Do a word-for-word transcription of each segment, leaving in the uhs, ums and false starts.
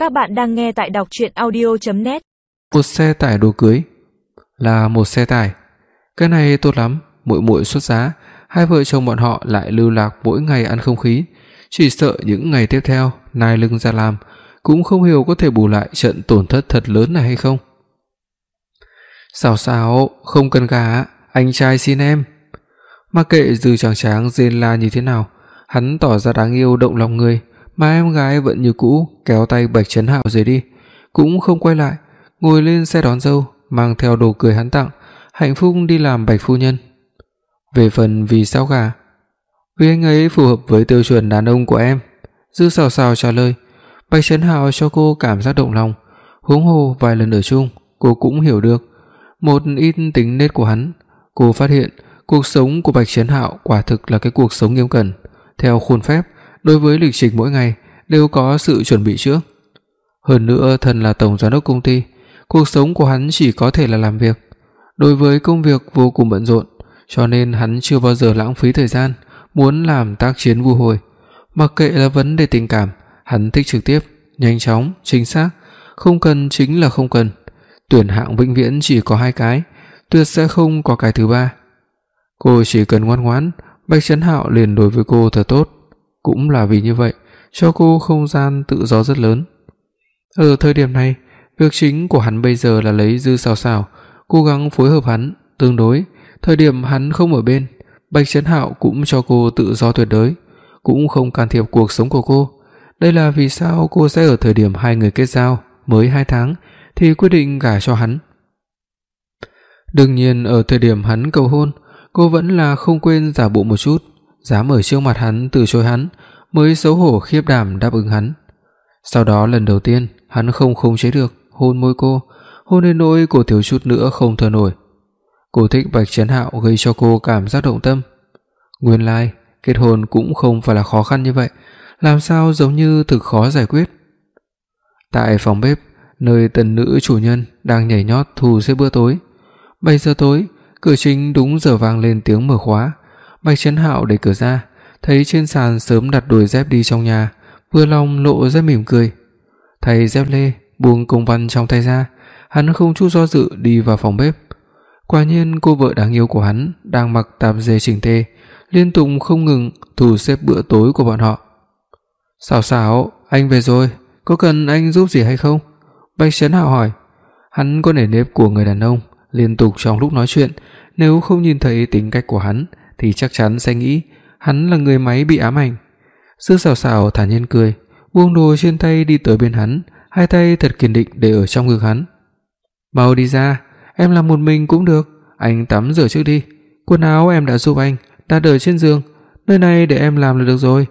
Các bạn đang nghe tại đọc truyện audio chấm net. Một xe tải đồ cưới là một xe tải. Cái này tốt lắm, muội muội xuất giá, hai vợ chồng bọn họ lại lưu lạc mỗi ngày ăn không khí, chỉ sợ những ngày tiếp theo nai lưng ra làm, cũng không hiểu có thể bù lại trận tổn thất thật lớn này hay không. Sao sao, không cần cả, anh trai xin em. Mặc kệ Dư Tráng Tráng rên la như thế nào, hắn tỏ ra đáng yêu động lòng người, mà em gái vẫn như cũ kéo tay Bạch Trấn Hạo rời đi, cũng không quay lại, ngồi lên xe đón dâu, mang theo đồ cưới hắn tặng, hạnh phúc đi làm Bạch phu nhân. Về phần vì sao gả, vì anh ấy phù hợp với tiêu chuẩn đàn ông của em. Dư Sào Sào trả lời. Bạch Trấn Hạo cho cô cảm giác động lòng, huống hồ vài lần ở chung, cô cũng hiểu được một ít tính nết của hắn. Cô phát hiện cuộc sống của Bạch Trấn Hạo quả thực là cái cuộc sống nghiêm cẩn, theo khuôn phép, đối với lịch trình mỗi ngày đều có sự chuẩn bị trước. Hơn nữa, thân là tổng giám đốc công ty, cuộc sống của hắn chỉ có thể là làm việc. Đối với công việc vô cùng bận rộn, cho nên hắn chưa bao giờ lãng phí thời gian muốn làm tác chiến vu hồi. Mặc kệ là vấn đề tình cảm, hắn thích trực tiếp, nhanh chóng, chính xác, không cần chính là không cần. Tuyển hạng vĩnh viễn chỉ có hai cái, tuyệt sẽ không có cái thứ ba. Cô chỉ cần ngoan ngoãn, Bạch Trấn Hạo liền đối với cô thật tốt. Cũng là vì như vậy, cho cô không gian tự do rất lớn. Ở thời điểm này, việc chính của hắn bây giờ là lấy Dư Sào Sào, cố gắng phối hợp hắn, tương đối, thời điểm hắn không ở bên, Bạch Trấn Hạo cũng cho cô tự do tuyệt đối, cũng không can thiệp cuộc sống của cô. Đây là vì sao cô sẽ ở thời điểm hai người kết giao mới hai tháng thì quyết định gả cho hắn. Đương nhiên ở thời điểm hắn cầu hôn, cô vẫn là không quên giả bộ một chút, dám ở trước mặt hắn từ chối hắn, mới xấu hổ khiếp đảm đáp ứng hắn. Sau đó lần đầu tiên, hắn không khống chế được hôn môi cô, hôn đến nỗi cô thiếu chút nữa không thở nổi. Cô thích Bạch Trấn Hạo gây cho cô cảm giác động tâm. Nguyên lai, like, kết hôn cũng không phải là khó khăn như vậy, làm sao giống như thực khó giải quyết. Tại phòng bếp, nơi tần nữ chủ nhân đang nhảy nhót thu xếp bữa tối. bảy giờ tối, cửa chính đúng giờ vang lên tiếng mở khóa. Bạch Trấn Hạo đẩy cửa ra, thấy trên sàn sớm đặt đôi dép đi trong nhà, vừa lòng lộ ra mỉm cười. Thay dép lê, buông công văn trong tay ra, hắn không chút do dự đi vào phòng bếp. Quả nhiên cô vợ đáng yêu của hắn đang mặc tạp dề chỉnh tề, liên tục không ngừng thu xếp bữa tối của bọn họ. Sào Sào, anh về rồi, có cần anh giúp gì hay không? Bạch Trấn Hạo hỏi. Hắn có nề nếp của người đàn ông, liên tục trong lúc nói chuyện, nếu không nhìn thấy tính cách của hắn thì chắc chắn sẽ nghĩ hắn là người máy bị ám ảnh. Dư Sào Sào thản nhiên cười, buông đồ trên tay đi tới bên hắn, hai tay thật kiên định để ở trong ngực hắn. Mau đi ra, em làm một mình cũng được, anh tắm rửa trước đi, quần áo em đã giúp anh đặt ở trên giường, nơi này để em làm là được rồi.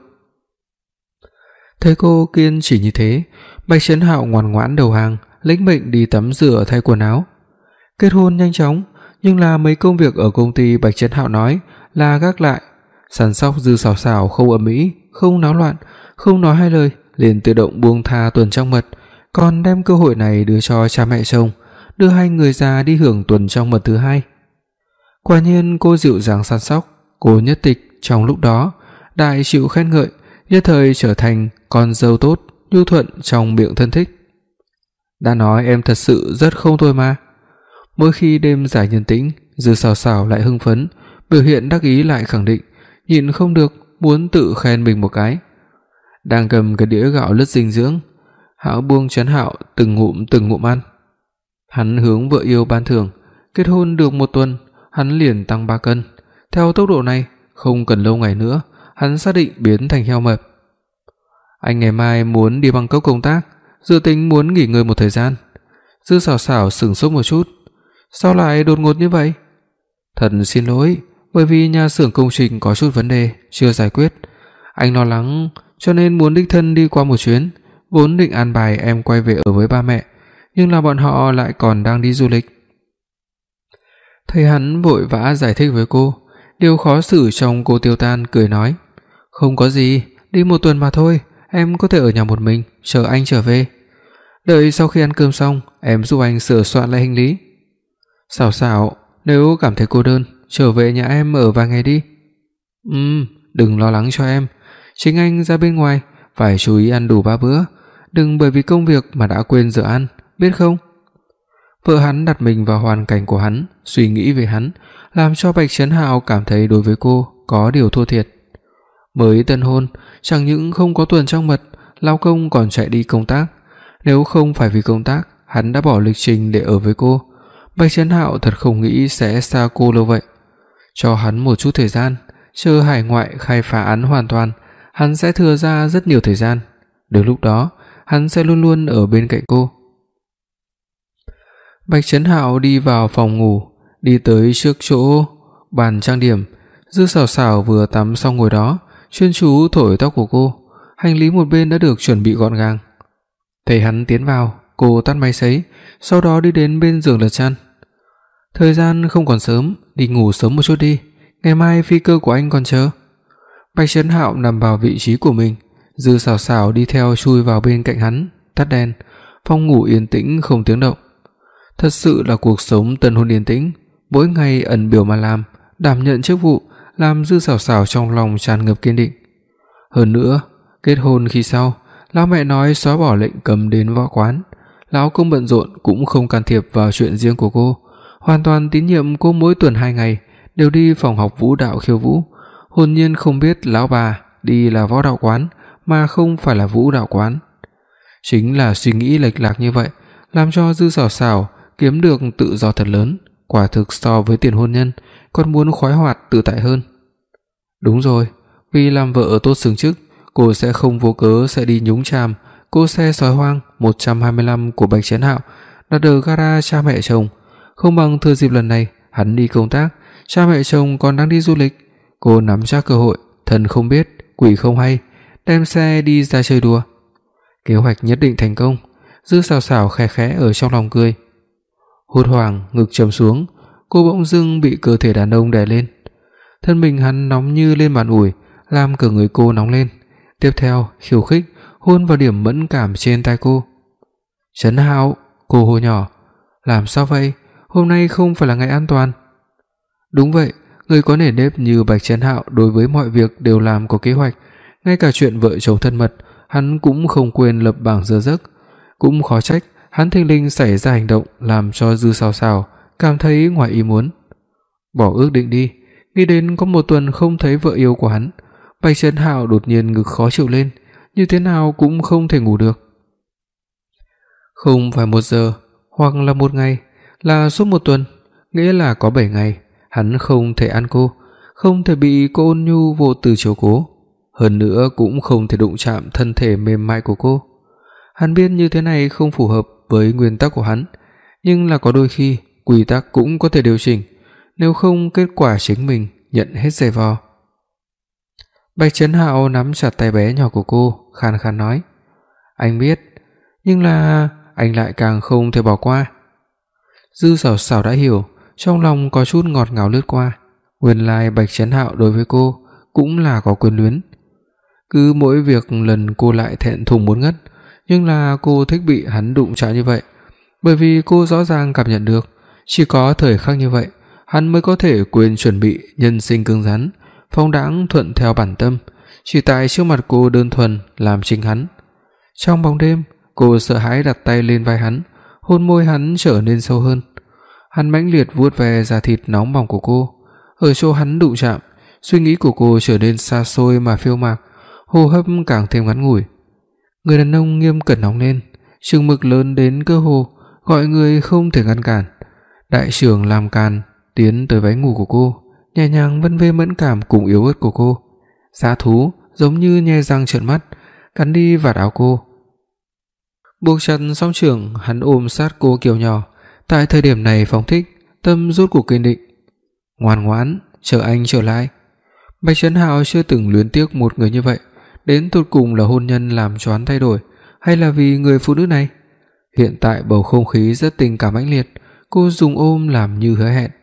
Thấy cô kiên chỉ như thế, Bạch Trấn Hạo ngoan ngoãn đầu hàng, lĩnh mệnh đi tắm rửa thay quần áo. Kết hôn nhanh chóng, nhưng là mấy công việc ở công ty Bạch Trấn Hạo nói là gác lại. Săn sóc Dư Sào Sào không ầm ĩ, không náo loạn, không nói hai lời, liền tự động buông tha tuần trăng mật, còn đem cơ hội này đưa cho cha mẹ chồng, đưa hai người già đi hưởng tuần trăng mật thứ hai. Quả nhiên cô dịu dàng săn sóc, cô nhất tịch trong lúc đó đại chịu khen ngợi, nhất thời trở thành con dâu tốt, nhu thuận trong miệng thân thích. Đã nói em thật sự rất không tồi mà. Mỗi khi đêm giải nhân tĩnh, Dư Sào Sào lại hưng phấn, biểu hiện đắc ý lại khẳng định, nhịn không được muốn tự khen mình một cái. Đang cầm cái đĩa gạo lứt dinh dưỡng, Hạo buông Trấn Hạo từng ngụm từng ngụm ăn. Hắn hướng vợ yêu ban thưởng, kết hôn được một tuần, hắn liền tăng ba cân. Theo tốc độ này, không cần lâu ngày nữa, hắn xác định biến thành heo mập. Anh ngày mai muốn đi Bangkok công tác, dự tính muốn nghỉ ngơi một thời gian. Dư Sào Sào sửng sốt một chút. Sao lại đột ngột như vậy? Thật xin lỗi, bởi vì nhà xưởng công trình có chút vấn đề chưa giải quyết. Anh lo lắng cho nên muốn đích thân đi qua một chuyến, vốn định an bài em quay về ở với ba mẹ, nhưng là bọn họ lại còn đang đi du lịch. Thấy hắn vội vã giải thích với cô, điều khó xử trong cô tiêu tan, cười nói, không có gì, đi một tuần mà thôi, em có thể ở nhà một mình, chờ anh trở về. Đợi sau khi ăn cơm xong, em giúp anh sửa soạn lại hành lý. Sào Sào, nếu cảm thấy cô đơn, trở về nhà em ở vài ngày đi. Ừm, đừng lo lắng cho em, chính anh ra bên ngoài phải chú ý ăn đủ ba bữa, đừng bởi vì công việc mà đã quên giờ ăn, biết không?" Vợ hắn đặt mình vào hoàn cảnh của hắn, suy nghĩ về hắn, làm cho Bạch Trấn Hạo cảm thấy đối với cô có điều thua thiệt. Mới tân hôn, chẳng những không có tuần trăng mật, lao công còn chạy đi công tác. Nếu không phải vì công tác, hắn đã bỏ lịch trình để ở với cô. Bạch Trấn Hạo thật không nghĩ sẽ xa cô lâu vậy. Cho hắn một chút thời gian, chờ hải ngoại khai phá án hoàn toàn, hắn sẽ thừa ra rất nhiều thời gian. Đến lúc đó, hắn sẽ luôn luôn ở bên cạnh cô. Bạch Trấn Hạo đi vào phòng ngủ, đi tới trước chỗ bàn trang điểm. Dư Sảo Sảo vừa tắm xong ngồi đó, chuyên chú thổi tóc của cô. Hành lý một bên đã được chuẩn bị gọn gàng. Thấy hắn tiến vào, cô tắt máy sấy, sau đó đi đến bên giường lật chăn. "Thời gian không còn sớm, đi ngủ sớm một chút đi, ngày mai phi cơ của anh còn chờ." Bạch Trấn Hạo nằm vào vị trí của mình, Dư Sảo Sảo đi theo chui vào bên cạnh hắn, tắt đèn. Phòng ngủ yên tĩnh không tiếng động. Thật sự là cuộc sống tân hôn yên tĩnh, mỗi ngày ẩn biểu mà làm, đảm nhận chức vụ, làm Dư Sảo Sảo trong lòng tràn ngập kiên định. Hơn nữa, kết hôn khi sau, lão mẹ nói xóa bỏ lệnh cấm đến võ quán, lão công bận rộn cũng không can thiệp vào chuyện riêng của cô, hoàn toàn tín nhiệm cô mỗi tuần hai ngày đều đi phòng học vũ đạo khiêu vũ. Hồn nhiên không biết lão bà đi là võ đạo quán mà không phải là vũ đạo quán. Chính là suy nghĩ lệch lạc như vậy, làm cho Dư Sảo Sảo kiếm được tự do thật lớn, quả thực so với tiền hôn nhân còn muốn khoái hoạt tự tại hơn. Đúng rồi, vì làm vợ tốt xứng chức, cô sẽ không vô cớ sẽ đi nhúng chàm cô xe sói hoang một trăm hai mươi lăm của Bạch Trấn Hạo đặt ở gara cha mẹ chồng. Không bằng thừa dịp lần này hắn đi công tác, cha mẹ chồng còn đang đi du lịch, cô nắm chắc cơ hội, thần không biết quỷ không hay, đem xe đi ra chơi đùa. Kế hoạch nhất định thành công. Dư Sảo Sảo khẽ khẽ ở trong lòng cười. Hốt hoảng ngực trầm xuống, cô bỗng dưng bị cơ thể đàn ông đè lên. Thân mình hắn nóng như lên bàn ủi, làm cả người cô nóng lên. Tiếp theo, khiêu khích hôn vào điểm mẫn cảm trên tai cô. "Trấn Hạo," cô hô nhỏ. "Làm sao vậy? Hôm nay không phải là ngày an toàn." Đúng vậy, người có nể nếp như Bạch Trấn Hạo đối với mọi việc đều làm có kế hoạch, ngay cả chuyện vợ chồng thân mật, hắn cũng không quên lập bảng giờ giấc. Cũng khó trách hắn thình lình xảy ra hành động làm cho Dư Sảo Sảo cảm thấy ngoài ý muốn. Bỏ ước định đi, nghĩ đến có một tuần không thấy vợ yêu của hắn, Bạch Trấn Hạo đột nhiên ngực khó chịu lên, như thế nào cũng không thể ngủ được. Không phải một giờ, hoặc là một ngày, là suốt một tuần, nghĩa là có bảy ngày, hắn không thể ăn cô, không thể bị cô ôn nhu vô tư chiếu cố, hơn nữa cũng không thể đụng chạm thân thể mềm mại của cô. Hắn biết như thế này không phù hợp với nguyên tắc của hắn, nhưng là có đôi khi quy tắc cũng có thể điều chỉnh, nếu không kết quả chính mình nhận hết giày vò. Bạch Trấn Hạo nắm chặt tay bé nhỏ của cô, khàn khàn nói: "Anh biết, nhưng là anh lại càng không thể bỏ qua." Dư Sảo Sảo đã hiểu, trong lòng có chút ngọt ngào lướt qua, nguyên lai Bạch Trấn Hạo đối với cô cũng là có quyến luyến. Cứ mỗi việc lần cô lại thẹn thùng muốn ngất, nhưng là cô thích bị hắn đụng chạm như vậy, bởi vì cô rõ ràng cảm nhận được, chỉ có thời khắc như vậy, hắn mới có thể quên chuẩn bị nhân sinh cứng rắn, phóng đãng thuận theo bản tâm, chỉ tại trước mặt cô đơn thuần làm chính hắn. Trong bóng đêm, cô sợ hãi đặt tay lên vai hắn, hôn môi hắn trở nên sâu hơn. Hắn mãnh liệt vuốt ve da thịt nóng bỏng của cô, ở chỗ hắn đụng chạm, suy nghĩ của cô trở nên xa xôi mà phiêu mạc, hô hấp càng thêm ngắn ngủi. Người đàn ông nghiêm cẩn nóng lên, chừng mực lớn đến cơ hồ gọi người không thể ngăn cản. Đại trưởng làm càn tiến tới váy ngủ của cô, nhẹ nhàng vân vê mẫn cảm cùng yếu ớt của cô. Dã thú giống như nhe răng trợn mắt, cắn đi vạt áo cô. Buộc chặt song trưởng, hắn ôm sát cô kiểu nhỏ. Tại thời điểm này phóng thích, tâm rốt cuộc kiên định. Ngoan ngoãn, chờ anh trở lại. Bạch Trấn Hạo chưa từng luyến tiếc một người như vậy, đến tột cùng là hôn nhân làm cho hắn thay đổi, hay là vì người phụ nữ này? Hiện tại bầu không khí rất tình cảm mãnh liệt, cô dùng ôm làm như hứa hẹn.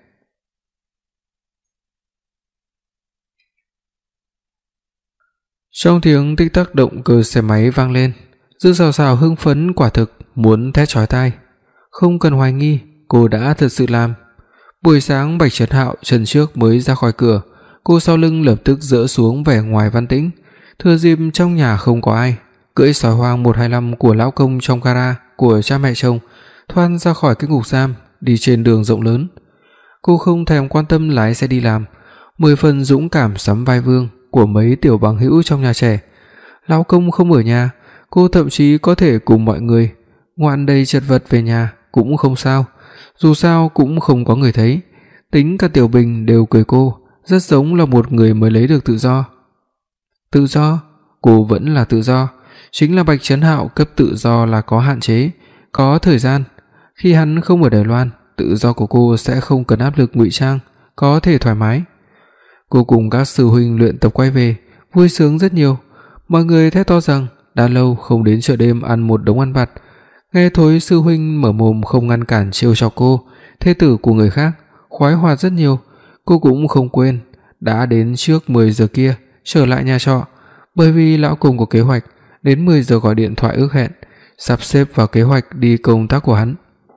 Trong tiếng tích tắc động cơ xe máy vang lên, Dư Sảo Sảo hưng phấn quả thực muốn thét chói tai. Không cần hoài nghi, cô đã thật sự làm. Buổi sáng Bạch Trấn Hạo chân trước mới ra khỏi cửa, cô sau lưng lập tức dỡ xuống vẻ ngoài văn tĩnh. Thừa dịp trong nhà không có ai, cưỡi sói hoang một hai năm của lão công trong gara của cha mẹ chồng, thoát ra khỏi cái ngục giam, đi trên đường rộng lớn. Cô không thèm quan tâm lái xe đi làm, mười phần dũng cảm sắm vai vương của mấy tiểu bằng hữu trong nhà trẻ. Lão công không ở nhà, cô thậm chí có thể cùng mọi người ngoạn đầy chật vật về nhà cũng không sao, dù sao cũng không có người thấy. Tính cả Tiểu Bình đều cười cô, rất giống là một người mới lấy được tự do. Tự do? Cô vẫn là tự do, chính là Bạch Trấn Hạo cấp tự do là có hạn chế, có thời gian. Khi hắn không ở Đài Loan, tự do của cô sẽ không cần áp lực ngụy trang, có thể thoải mái. Cô cùng các sư huynh luyện tập quay về, vui sướng rất nhiều. Mọi người thét to rằng đã lâu không đến chợ đêm ăn một đống ăn vặt. Nghe thối sư huynh mở mồm không ngăn cản trêu chọc cô, thê tử của người khác, khoái hoạt rất nhiều. Cô cũng không quên đã đến trước mười giờ kia trở lại nhà trọ, bởi vì lão cùng có kế hoạch đến mười giờ gọi điện thoại ước hẹn, sắp xếp vào kế hoạch đi công tác của hắn.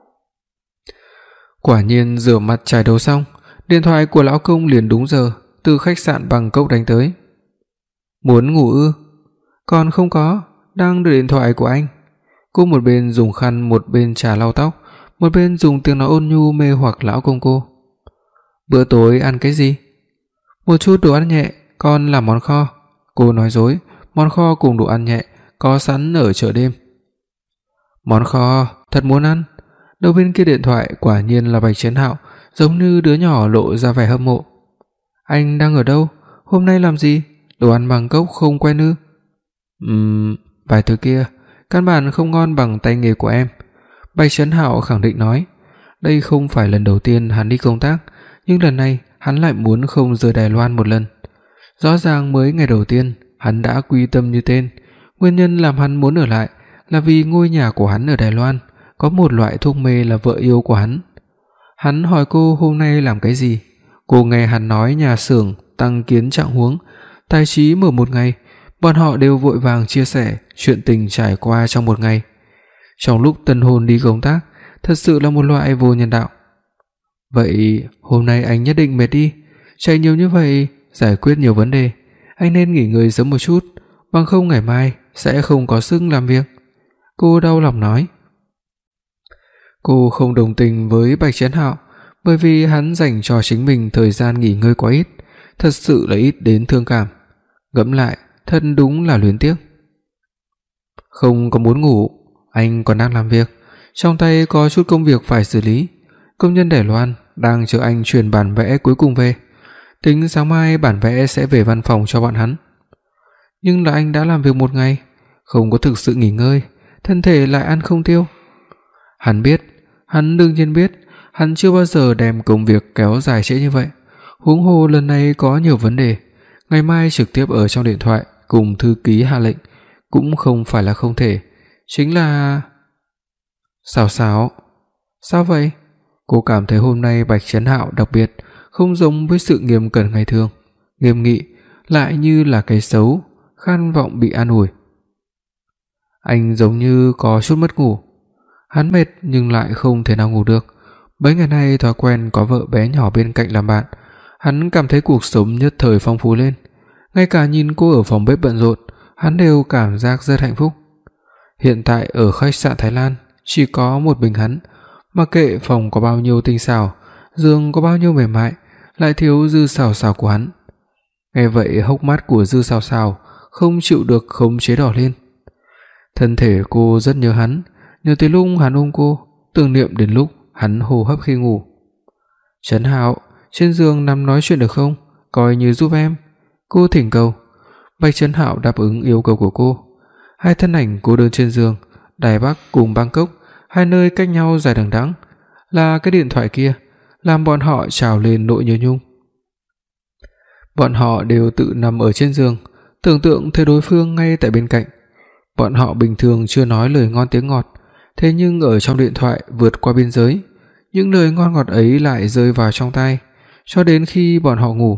Quả nhiên rửa mặt chải đầu xong, điện thoại của lão công liền đúng giờ từ khách sạn Bangkok đánh tới. Muốn ngủ ư? Còn không có, đang đợi điện thoại của anh. Cô một bên dùng khăn một bên chà lau tóc, một bên dùng tiếng nói ôn nhu mê hoặc lão công cô. Bữa tối ăn cái gì? Một chút đồ ăn nhẹ, con làm món kho. Cô nói dối, món kho cùng đồ ăn nhẹ có sẵn ở chợ đêm. Món kho, thật muốn ăn. Đầu bên kia điện thoại quả nhiên là Bạch Trấn Hạo, giống như đứa nhỏ lộ ra vẻ hâm mộ. Anh đang ở đâu? Hôm nay làm gì? Đồ ăn Bangkok không quen ư? Ừm, vài thứ kia căn bản không ngon bằng tay nghề của em. Bạch Trấn Hạo khẳng định nói. Đây không phải lần đầu tiên hắn đi công tác, nhưng lần này hắn lại muốn không rời Đài Loan một lần. Rõ ràng mới ngày đầu tiên hắn đã quy tâm như tên. Nguyên nhân làm hắn muốn ở lại là vì ngôi nhà của hắn ở Đài Loan có một loại thuốc mê là vợ yêu của hắn. Hắn hỏi cô hôm nay làm cái gì. Cô nghe hắn nói nhà xưởng tăng kiến trạng huống, tài trí mở một ngày. Bọn họ đều vội vàng chia sẻ chuyện tình trải qua trong một ngày. Trong lúc tân hôn đi công tác, thật sự là một loại vô nhân đạo. Vậy hôm nay anh nhất định mệt đi, chạy nhiều như vậy, giải quyết nhiều vấn đề, anh nên nghỉ ngơi sớm một chút, bằng không ngày mai sẽ không có sức làm việc. Cô đau lòng nói. Cô không đồng tình với Bạch Trấn Hạo, bởi vì hắn dành cho chính mình thời gian nghỉ ngơi quá ít, thật sự là ít đến thương cảm. Ngẫm lại, thật đúng là luyến tiếc. Không có muốn ngủ, anh còn đang làm việc, trong tay có chút công việc phải xử lý. Công nhân Đài Loan đang chờ anh chuyển bản vẽ cuối cùng về. Tính sáng mai bản vẽ sẽ về văn phòng cho bọn hắn. Nhưng là anh đã làm việc một ngày, không có thực sự nghỉ ngơi, thân thể lại ăn không tiêu. Hắn biết, hắn đương nhiên biết, hắn chưa bao giờ đem công việc kéo dài trễ như vậy. Huống hồ lần này có nhiều vấn đề, ngày mai trực tiếp ở trong điện thoại cùng thư ký hạ lệnh cũng không phải là không thể. Chính là... Xào xáo. Sao vậy? Cô cảm thấy hôm nay Bạch Trấn Hạo đặc biệt, không giống với sự nghiêm cẩn ngày thường, nghiêm nghị, lại như là cái xấu, khát vọng bị an ủi. Anh giống như có chút mất ngủ. Hắn mệt nhưng lại không thể nào ngủ được. Mấy ngày nay thói quen có vợ bé nhỏ bên cạnh làm bạn, hắn cảm thấy cuộc sống nhất thời phong phú lên. Ngay cả nhìn cô ở phòng bếp bận rộn, hắn đều cảm giác rất hạnh phúc. Hiện tại ở khách sạn Thái Lan chỉ có một mình hắn, mặc kệ phòng có bao nhiêu tinh xảo, giường có bao nhiêu mềm mại, lại thiếu Dư Sào Sào của hắn. Nghe vậy hốc mắt của Dư Sào Sào không chịu được khống chế đỏ lên. Thân thể cô rất nhớ hắn, nhớ tới lúc hắn ôm cô, tưởng niệm đến lúc hắn hô hấp khi ngủ. Trấn Hạo, trên giường nằm nói chuyện được không? Coi như giúp em. Cô thỉnh cầu. Bạch Trấn Hạo đáp ứng yêu cầu của cô. Hai thân ảnh cô đơn trên giường, Đài Bắc cùng Bangkok, hai nơi cách nhau dài đằng đẵng, là cái điện thoại kia làm bọn họ trào lên nỗi nhớ nhung. Bọn họ đều tự nằm ở trên giường, tưởng tượng thấy đối phương ngay tại bên cạnh. Bọn họ bình thường chưa nói lời ngon tiếng ngọt, thế nhưng ở trong điện thoại vượt qua biên giới, những lời ngon ngọt ấy lại rơi vào trong tai, cho đến khi bọn họ ngủ.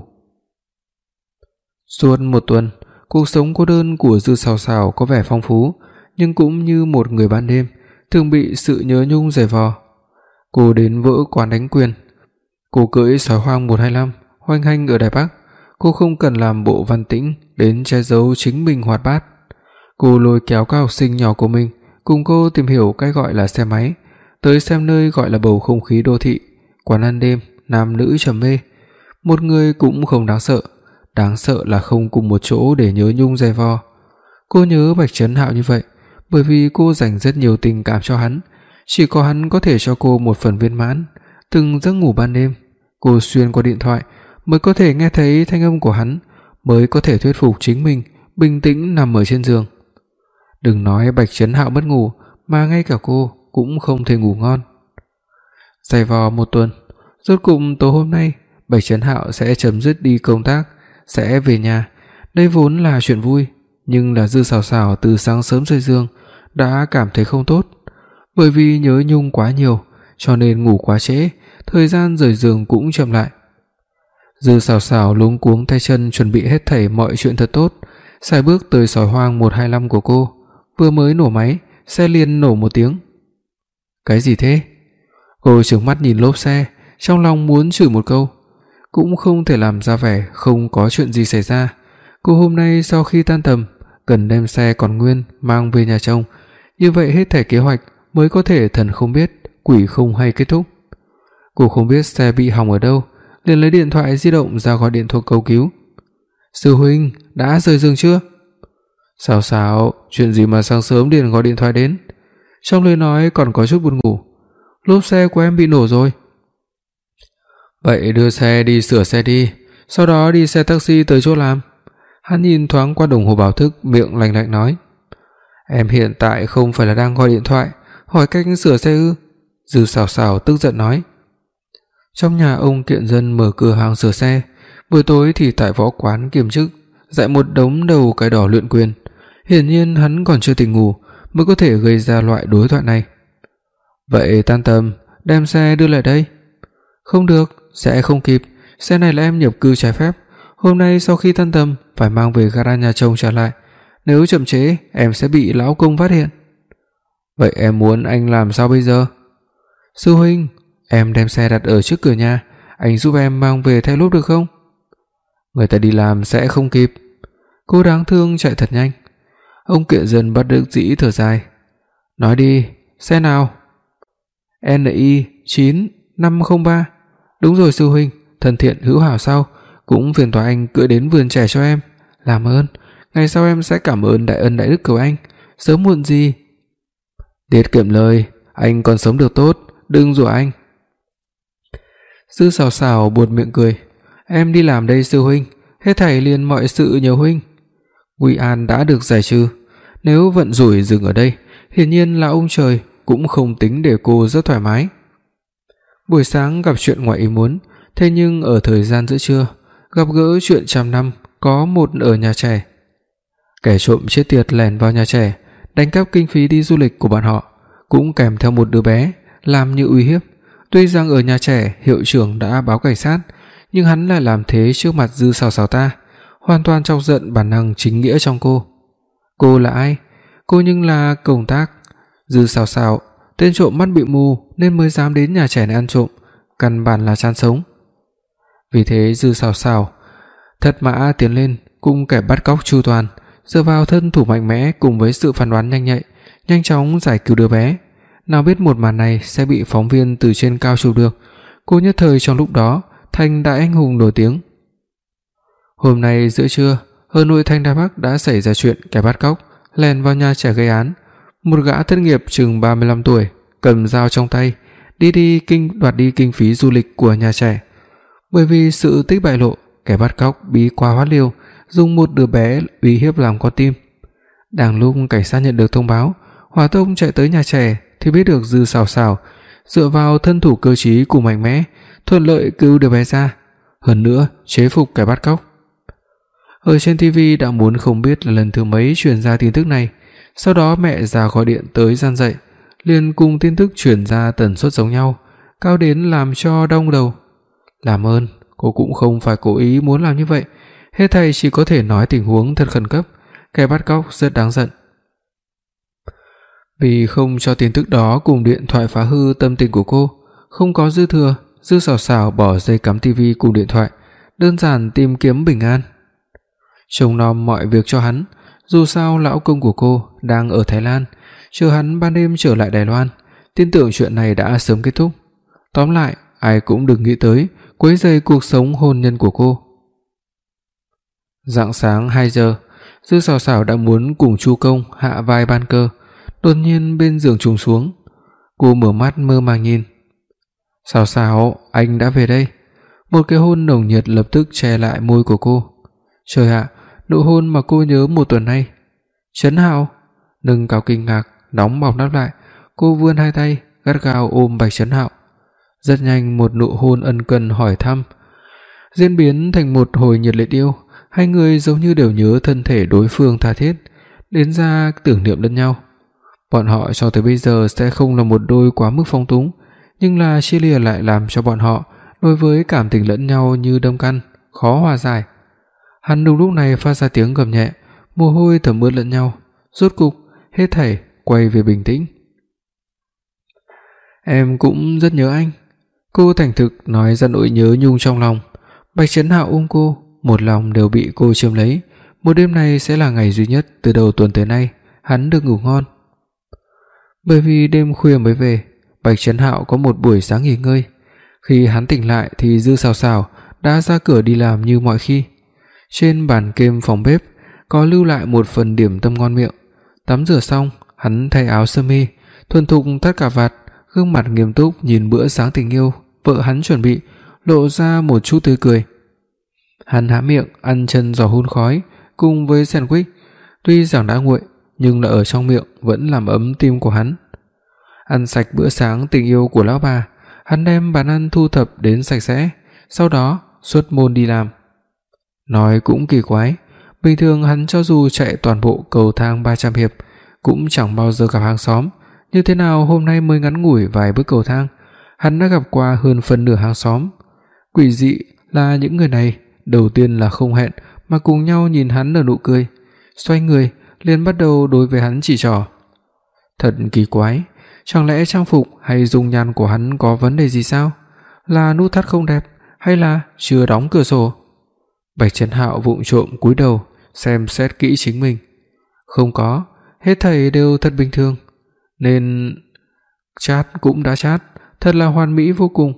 Suốt một tuần, cuộc sống cô đơn của Dư Sào Sào có vẻ phong phú, nhưng cũng như một người ban đêm, thường bị sự nhớ nhung giày vò. Cô đến vỡ quán đánh quyền. Cô cưỡi sói hoang một hai năm, hoành hành ở Đài Bắc. Cô không cần làm bộ văn tĩnh đến che giấu chính mình hoạt bát. Cô lôi kéo các học sinh nhỏ của mình cùng cô tìm hiểu cái gọi là xe máy, tới xem nơi gọi là bầu không khí đô thị, quán ăn đêm, nam nữ trầm mê. Một người cũng không đáng sợ, đáng sợ là không cùng một chỗ để nhớ nhung dày vò. Cô nhớ Bạch Trấn Hạo như vậy, bởi vì cô dành rất nhiều tình cảm cho hắn, chỉ có hắn có thể cho cô một phần viên mãn. Từng giấc ngủ ban đêm, cô xuyên qua điện thoại mới có thể nghe thấy thanh âm của hắn, mới có thể thuyết phục chính mình bình tĩnh nằm ở trên giường. Đừng nói Bạch Trấn Hạo mất ngủ, mà ngay cả cô cũng không thể ngủ ngon. Dày vò một tuần, rốt cục tối hôm nay Bạch Trấn Hạo sẽ chấm dứt đi công tác, sẽ về nhà. Đây vốn là chuyện vui, nhưng là Dư Sào Sào từ sáng sớm rời giường đã cảm thấy không tốt, bởi vì nhớ nhung quá nhiều, cho nên ngủ quá trễ, thời gian rời giường cũng chậm lại. Dư Sào Sào luống cuống tay chân chuẩn bị hết thảy mọi chuyện thật tốt, sải bước tới sỏi hoang một hai năm của cô, vừa mới nổ máy, xe liền nổ một tiếng. Cái gì thế? Cô trừng mắt nhìn lốp xe, trong lòng muốn chửi một câu, cũng không thể làm ra vẻ không có chuyện gì xảy ra. Cô hôm nay sau khi tan tầm cần đem xe còn nguyên mang về nhà chồng, như vậy hết thảy kế hoạch mới có thể thần không biết quỷ không hay kết thúc. Cô không biết xe bị hỏng ở đâu, liền lấy điện thoại di động ra gọi điện thoại cầu cứu. Sư huynh, đã rời giường chưa? Sào Sào, chuyện gì mà sáng sớm liền gọi điện thoại đến? Trong lời nói còn có chút buồn ngủ. Lốp xe của em bị nổ rồi. Vậy đưa xe đi sửa xe đi, sau đó đi xe taxi tới chỗ làm. Hắn nhìn thoáng qua đồng hồ báo thức, miệng lạnh lạnh nói. Em hiện tại không phải là đang gọi điện thoại hỏi cách sửa xe ư? Dư Sào Sào tức giận nói. Trong nhà ông Kiện Dân mở cửa hàng sửa xe, buổi tối thì tại võ quán kiêm chức, dạy một đống đầu cái đỏ luyện quyền. Hiển nhiên hắn còn chưa tỉnh ngủ mới có thể gây ra loại đối thoại này. Vậy tan tầm đem xe đưa lại đây. Không được, sẽ không kịp, xe này là em nhập cư trái phép, hôm nay sau khi tan tầm phải mang về gara nhà chồng trả lại, nếu chậm trễ em sẽ bị lão công phát hiện. Vậy em muốn anh làm sao bây giờ? Sư huynh, em đem xe đặt ở trước cửa nhà, anh giúp em mang về thay lốp được không? Người ta đi làm sẽ không kịp. Cô đáng thương chạy thật nhanh. Ông Kiện Dân bất đắc dĩ thở dài. Nói đi, xe nào? en i chín năm không ba. Đúng rồi sư huynh, thân thiện hữu hảo sau, cũng phiền toái anh cưỡi đến vườn trẻ cho em. Làm ơn, ngày sau em sẽ cảm ơn đại ân đại đức của anh, sớm muộn gì. Tiết kiệm lời, anh còn sống được tốt, đừng rủa anh. Dư Sào Sào buột miệng cười. Em đi làm đây sư huynh, hết thảy liền mọi sự nhờ huynh. Nguy An đã được giải trừ, nếu vận rủi dừng ở đây, hiển nhiên là ông trời cũng không tính để cô rất thoải mái. Buổi sáng gặp chuyện ngoài ý muốn, thế nhưng ở thời gian giữa trưa, gặp gỡ chuyện trăm năm có một ở nhà trẻ. Kẻ trộm chết tiệt lẻn vào nhà trẻ, đánh cắp kinh phí đi du lịch của bọn họ, cũng kèm theo một đứa bé làm như uy hiếp. Tuy rằng ở nhà trẻ hiệu trưởng đã báo cảnh sát, nhưng hắn lại làm thế trước mặt Dư Sào Sào ta, hoàn toàn chọc giận bản năng chính nghĩa trong cô. Cô là ai? Cô nhưng là công tác. Dư Sào Sào, tên trộm mắt bị mù nên mới dám đến nhà trẻ này ăn trộm, căn bản là chán sống. Vì thế Dư Sào Sào thất mã tiến lên cùng kẻ bắt cóc chu toàn, dựa vào thân thủ mạnh mẽ cùng với sự phán đoán nhanh nhạy, nhanh chóng giải cứu đứa bé. Nào biết một màn này sẽ bị phóng viên từ trên cao chụp được, cô nhất thời trong lúc đó thành đại anh hùng nổi tiếng. Hôm nay giữa trưa, ở nội thành Đài Bắc đã xảy ra chuyện kẻ bắt cóc lẻn vào nhà trẻ gây án. Một gã thất nghiệp chừng ba mươi lăm tuổi, cầm dao trong tay, đi đi kinh đoạt đi kinh phí du lịch của nhà trẻ. Bởi vì sự tích bại lộ, kẻ bắt cóc bí quá hóa liều, dùng một đứa bé uy hiếp làm con tim. Đang lúc cảnh sát nhận được thông báo, hỏa tốc chạy tới nhà trẻ thì biết được Dư Sào Sào dựa vào thân thủ cơ trí cùng mạnh mẽ, thuận lợi cứu đứa bé ra, hơn nữa chế phục kẻ bắt cóc. Ở trên ti vi đã muốn không biết là lần thứ mấy truyền ra tin tức này, sau đó mẹ già gọi điện tới gian dạy, liền cùng tin tức truyền ra tần suất giống nhau, cao đến làm cho đau đầu. Làm ơn, cô cũng không phải cố ý muốn làm như vậy, hết thảy chỉ có thể nói tình huống thật khẩn cấp, kẻ bắt cóc rất đáng giận. Vì không cho tin tức đó cùng điện thoại phá hư tâm tình của cô, không có dư thừa, Dư Sào Sào bỏ dây cắm ti vi cùng điện thoại, đơn giản tìm kiếm bình an. Trông nom mọi việc cho hắn, Dù sao lão công của cô đang ở Thái Lan, chờ hắn ban đêm trở lại Đài Loan, tin tưởng chuyện này đã sớm kết thúc. Tóm lại, ai cũng đừng nghĩ tới quấy rầy cuộc sống hôn nhân của cô. Rạng sáng hai giờ, Dư Sảo Sảo đã muốn cùng Chu Công hạ vai ban cơ, đột nhiên bên giường trùng xuống. Cô mở mắt mơ màng nhìn. "Sảo Sảo, anh đã về đây." Một cái hôn nồng nhiệt lập tức che lại môi của cô. Trời ạ, nụ hôn mà cô nhớ một tuần nay. "Trấn Hạo." Nâng cao kinh ngạc, đóng bọc đáp lại, cô vươn hai tay gắt gao ôm Bạch Trấn Hạo. Rất nhanh một nụ hôn ân cần hỏi thăm diễn biến thành một hồi nhiệt liệt yêu. Hai người giống như đều nhớ thân thể đối phương tha thiết, đến ra tưởng niệm lẫn nhau. Bọn họ cho tới bây giờ sẽ không là một đôi quá mức phong túng, nhưng là chia lìa lại làm cho bọn họ đối với cảm tình lẫn nhau như đâm căn, khó hòa giải. Hắn đúng lúc này phát ra tiếng gầm nhẹ, mồ hôi thấm ướt lẫn nhau. Rốt cục, hết thảy quay về bình tĩnh. "Em cũng rất nhớ anh." Cô thành thực nói ra nỗi nhớ nhung trong lòng. Bạch Trấn Hạo ôm cô, một lòng đều bị cô chiếm lấy. Một đêm này sẽ là ngày duy nhất từ đầu tuần tới nay hắn được ngủ ngon. Bởi vì đêm khuya mới về, Bạch Trấn Hạo có một buổi sáng nghỉ ngơi. Khi hắn tỉnh lại thì Dư Sảo Sảo đã ra cửa đi làm như mọi khi. Trên bàn kem phòng bếp có lưu lại một phần điểm tâm ngon miệng. Tắm rửa xong, hắn thay áo sơ mi, thuần thục thắt cà vạt, gương mặt nghiêm túc nhìn bữa sáng tình yêu vợ hắn chuẩn bị, lộ ra một chút tươi cười. Hắn há miệng ăn chân giò hun khói cùng với sandwich, tuy rằng đã nguội nhưng là ở trong miệng vẫn làm ấm tim của hắn. Ăn sạch bữa sáng tình yêu của lão bà, hắn đem bàn ăn thu thập đến sạch sẽ, sau đó xuất môn đi làm. Nói cũng kỳ quái, bình thường hắn cho dù chạy toàn bộ cầu thang ba trăm hiệp cũng chẳng bao giờ gặp hàng xóm, như thế nào hôm nay mới ngắn ngủi vài bước cầu thang, hắn đã gặp qua hơn phân nửa hàng xóm. Quỷ dị là những người này đầu tiên là không hẹn mà cùng nhau nhìn hắn nở nụ cười, xoay người liền bắt đầu đối với hắn chỉ trỏ. Thật kỳ quái, chẳng lẽ trang phục hay dung nhan của hắn có vấn đề gì sao? Là nút thắt không đẹp hay là chưa đóng cửa sổ? Bạch Trấn Hạo vụng trộm cúi đầu xem xét kỹ chính mình. Không có, hết thảy đều thật bình thường. Nên chat cũng đã chat, thật là hoàn mỹ vô cùng.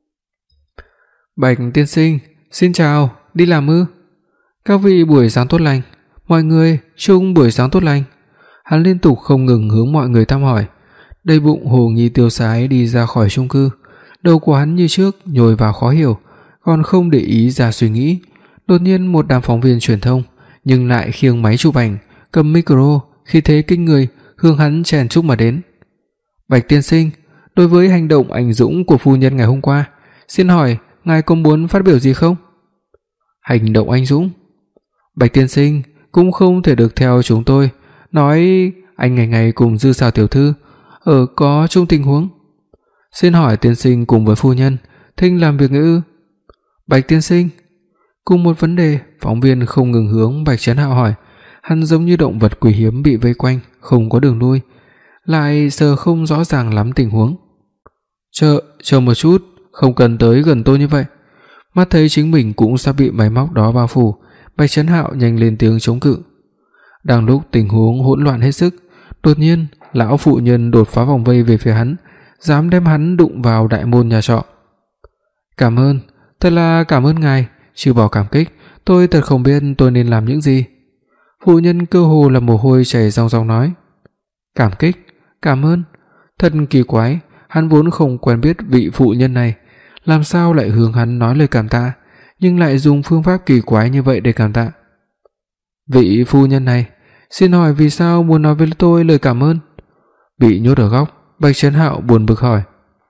"Bạch tiên sinh, xin chào, đi làm ư?" "Các vị buổi sáng tốt lành." "Mọi người, chúc buổi sáng tốt lành." Hắn liên tục không ngừng hướng mọi người thăm hỏi. Đầy bụng hồ nghi tiêu sái đi ra khỏi chung cư. Đầu của hắn như trước nhồi vào khó hiểu, còn không để ý ra suy nghĩ. Đột nhiên một đám phóng viên truyền thông nhưng lại khiêng máy chụp ảnh, cầm micro, khí thế kinh người hướng hắn chèn chúc mà đến. "Bạch tiên sinh, đối với hành động anh dũng của phu nhân ngày hôm qua, xin hỏi ngài có muốn phát biểu gì không?" "Hành động anh dũng?" "Bạch tiên sinh cũng không thể được theo chúng tôi nói anh ngày ngày cùng Dư Sảo tiểu thư ở có chung tình huống." "Xin hỏi tiên sinh cùng với phu nhân thích làm việc ư?" "Bạch tiên sinh." Cùng một vấn đề, phóng viên không ngừng hướng Bạch Trấn Hạo hỏi. Hắn giống như động vật quý hiếm bị vây quanh, không có đường lui, lại sờ không rõ ràng lắm tình huống. "Chờ, chờ một chút, không cần tới gần tôi như vậy." Mắt thấy chính mình cũng sắp bị máy móc đó bao phủ, Bạch Trấn Hạo nhanh lên tiếng chống cự. Đang lúc tình huống hỗn loạn hết sức, đột nhiên lão phụ nhân đột phá vòng vây về phía hắn, dám đem hắn đụng vào đại môn nhà trọ. "Cảm ơn, thật là cảm ơn ngài, trừ bỏ cảm kích, tôi thật không biết tôi nên làm những gì." Phụ nhân cơ hồ là mồ hôi chảy ròng ròng nói. "Cảm kích, cảm ơn." Thật kỳ quái, hắn vốn không quen biết vị phụ nhân này, làm sao lại hướng hắn nói lời cảm tạ, nhưng lại dùng phương pháp kỳ quái như vậy để cảm tạ. "Vị phu nhân này, xin hỏi vì sao muốn nói với tôi lời cảm ơn?" Bị nhốt ở góc, Bạch Trấn Hạo buồn bực hỏi.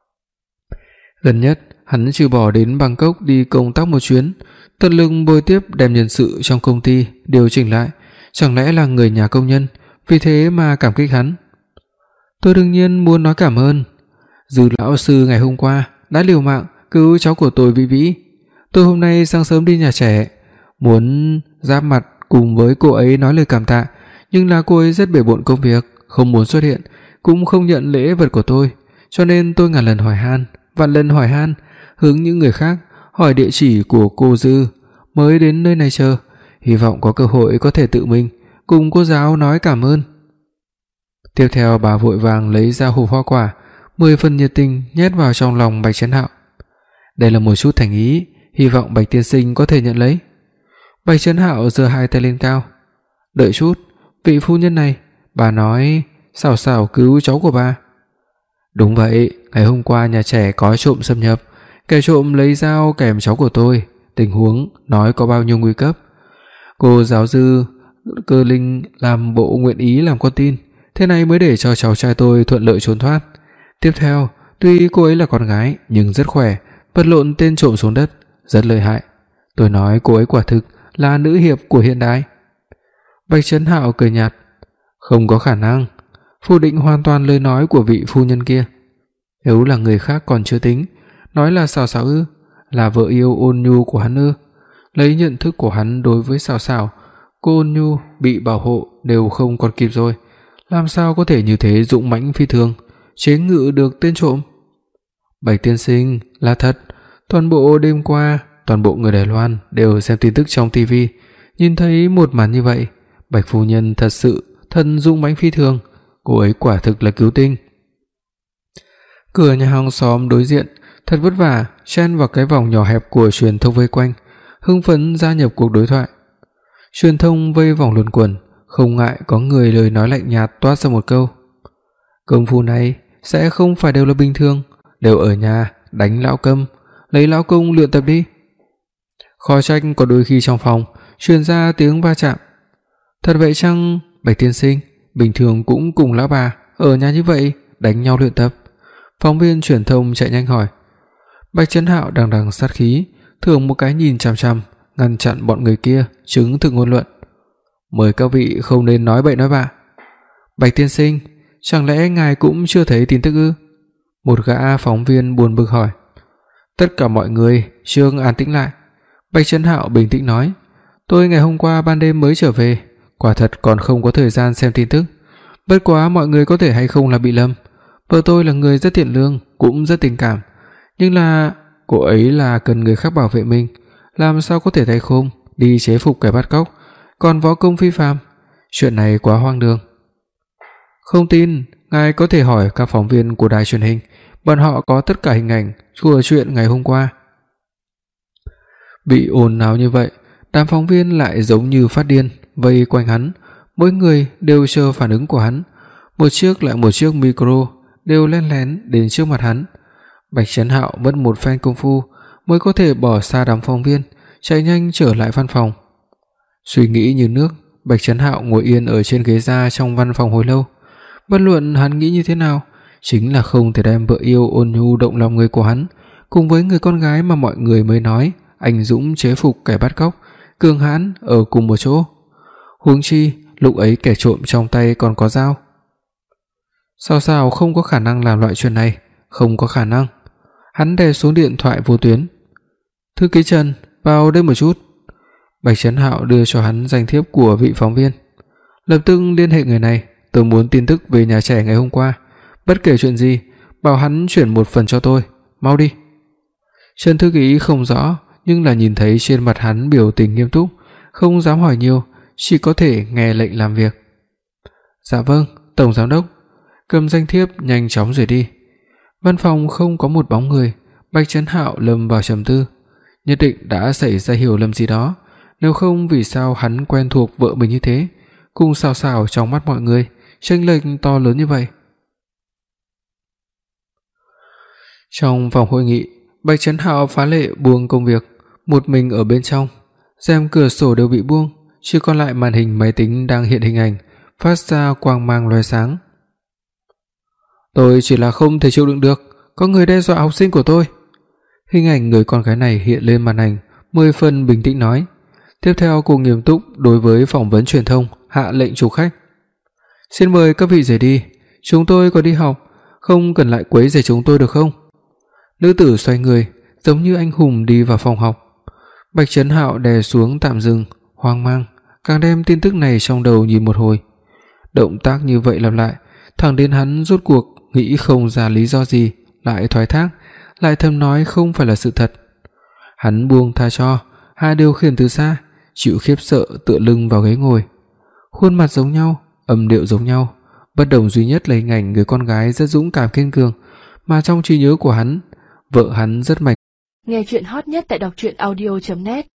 Gần nhất hắn trừ bỏ đến Bangkok đi công tác một chuyến, tận lực bồi tiếp đem nhân sự trong công ty điều chỉnh lại, chẳng lẽ là người nhà công nhân, vì thế mà cảm kích hắn. "Tôi đương nhiên muốn nói cảm ơn. Dư lão sư ngày hôm qua đã liều mạng cứu cháu của tôi Vĩ Vĩ. Tôi hôm nay sáng sớm đi nhà trẻ, muốn giáp mặt cùng với cô ấy nói lời cảm tạ, nhưng là cô ấy rất bể bộn công việc, không muốn xuất hiện, cũng không nhận lễ vật của tôi, cho nên tôi ngàn lần hỏi han, vạn lần hỏi han, hướng những người khác hỏi địa chỉ của cô Dư, mới đến nơi này chờ, hy vọng có cơ hội có thể tự mình cùng cô giáo nói cảm ơn. Tiếp theo bà vội vàng lấy ra hộp hoa quả, mười phần nhiệt tình nhét vào trong lòng Bạch Trấn Hạo. Đây là một chút thành ý, hy vọng Bạch tiên sinh có thể nhận lấy. Bạch Trấn Hạo giơ hai tay lên cao. Đợi chút, vị phu nhân này, bà nói Sảo Sảo cứu cháu của bà. Đúng vậy, ngày hôm qua nhà trẻ có trộm xâm nhập, kẻ trộm lấy dao kèm cháu của tôi, tình huống nói có bao nhiêu nguy cấp. Cô giáo dư Cơ Linh làm bộ nguyện ý làm con tin, thế này mới để cho cháu trai tôi thuận lợi trốn thoát. Tiếp theo, tuy cô ấy là con gái nhưng rất khỏe, vật lộn tên trộm xuống đất, rất lợi hại. Tôi nói cô ấy quả thực là nữ hiệp của hiện đại. Bạch Trấn Hạo cười nhạt, không có khả năng, phủ định hoàn toàn lời nói của vị phu nhân kia. Nếu là người khác còn chưa tính, nói là Sảo Sảo ư, là vợ yêu ôn nhu của hắn ư? Lấy nhận thức của hắn đối với Sảo Sảo, cô ôn nhu bị bảo hộ đều không còn kịp rồi, làm sao có thể như thế dũng mãnh phi thường, chế ngự được tên trộm? Bạch tiên sinh, là thật, toàn bộ đêm qua, toàn bộ người Đài Loan đều xem tin tức trong ti vi, nhìn thấy một màn như vậy, Bạch phu nhân thật sự thân dũng mãnh phi thường, cô ấy quả thực là cứu tinh. Cửa nhà hàng xóm đối diện thật vất vả chen vào cái vòng nhỏ hẹp của truyền thông vây quanh, hưng phấn gia nhập cuộc đối thoại. Truyền thông vây vòng luẩn quẩn, không ngại có người lời nói lạnh nhạt toát ra một câu: công phu này sẽ không phải đều là bình thường, đều ở nhà đánh lão Câm, lấy lão công luyện tập đi. Khó trách có đôi khi trong phòng truyền ra tiếng va chạm. Thật vậy chăng, Bạch tiên sinh, bình thường cũng cùng lão bà ở nhà như vậy đánh nhau luyện tập? Phóng viên truyền thông chạy nhanh hỏi. Bạch Trấn Hạo đằng đằng sát khí, thưởng một cái nhìn chằm chằm, ngăn chặn bọn người kia chứng thực ngôn luận. Mời các vị không nên nói bậy nói bạ. Bạch tiên sinh, chẳng lẽ ngài cũng chưa thấy tin tức ư? Một gã phóng viên buồn bực hỏi. Tất cả mọi người trương an tĩnh lại. Bạch Trấn Hạo bình tĩnh nói, tôi ngày hôm qua ban đêm mới trở về, quả thật còn không có thời gian xem tin tức. Bất quá mọi người có thể hay không là bị lầm. Vợ tôi là người rất thiện lương, cũng rất tình cảm, nhưng là cô ấy là cần người khác bảo vệ mình, làm sao có thể tay không đi chế phục kẻ bắt cóc, còn võ công phi phàm. Chuyện này quá hoang đường. Không tin, ngài có thể hỏi các phóng viên của đài truyền hình, bọn họ có tất cả hình ảnh của chuyện ngày hôm qua. Bị ồn ào như vậy, đám phóng viên lại giống như phát điên vây quanh hắn, mỗi người đều chờ phản ứng của hắn. Một chiếc lại một chiếc micro đều len lén đến trước mặt hắn. Bạch Trấn Hạo mất một phen công phu mới có thể bỏ xa đám phóng viên, chạy nhanh trở lại văn phòng. Suy nghĩ như nước, Bạch Trấn Hạo ngồi yên ở trên ghế da trong văn phòng hồi lâu. Bất luận hắn nghĩ như thế nào, chính là không thể đem vợ yêu ôn nhu động lòng người của hắn cùng với người con gái mà mọi người mới nói anh dũng chế phục kẻ bắt cóc, cường hãn ở cùng một chỗ. Huống chi lúc ấy kẻ trộm trong tay còn có dao. Sao sao không có khả năng làm loại chuyện này, không có khả năng. Hắn đè xuống điện thoại vô tuyến. Thư ký Trần, vào đây một chút. Bạch Trấn Hạo đưa cho hắn danh thiếp của vị phóng viên. Lập tức liên hệ người này, tôi muốn tin tức về nhà trẻ ngày hôm qua, bất kể chuyện gì, bảo hắn chuyển một phần cho tôi, mau đi. Trần thư ký không rõ, nhưng là nhìn thấy trên mặt hắn biểu tình nghiêm túc, không dám hỏi nhiều, chỉ có thể nghe lệnh làm việc. Dạ vâng, tổng giám đốc. Cầm danh thiếp nhanh chóng rời đi. Văn phòng không có một bóng người, Bạch Trấn Hạo lâm vào trầm tư, nhất định đã xảy ra hiểu lầm gì đó, nếu không vì sao hắn quen thuộc vợ mình như thế, cùng Sảo Sảo trong mắt mọi người chênh lệch to lớn như vậy. Trong phòng hội nghị, Bạch Trấn Hạo phá lệ buông công việc, một mình ở bên trong, rèm cửa sổ đều bị buông, chỉ còn lại màn hình máy tính đang hiện hình ảnh, phát ra quang mang lóe sáng. Tôi chỉ là không thể chịu đựng được, có người đe dọa học sinh của tôi. Hình ảnh người con gái này hiện lên màn ảnh, mười phần bình tĩnh nói. Tiếp theo cô nghiêm túc đối với phỏng vấn truyền thông hạ lệnh chủ khách. Xin mời các vị rời đi, chúng tôi có đi học, không cần lại quấy rầy chúng tôi được không? Nữ tử xoay người, giống như anh hùng đi vào phòng học. Bạch Trấn Hạo đè xuống tạm dừng, hoang mang, càng đem tin tức này trong đầu nhìn một hồi. Động tác như vậy lặp lại, thẳng đến hắn rốt cuộc nghĩ không ra lý do gì, lại thoái thác, lại thầm nói không phải là sự thật. Hắn buông tha cho, hai điều khiển từ xa, chịu khiếp sợ tựa lưng vào ghế ngồi. Khuôn mặt giống nhau, âm điệu giống nhau, bất đồng duy nhất là hình ảnh người con gái rất dũng cảm kiên cường, mà trong trí nhớ của hắn, vợ hắn rất mạnh. Nghe truyện hot nhất tại đọc truyện audio chấm net.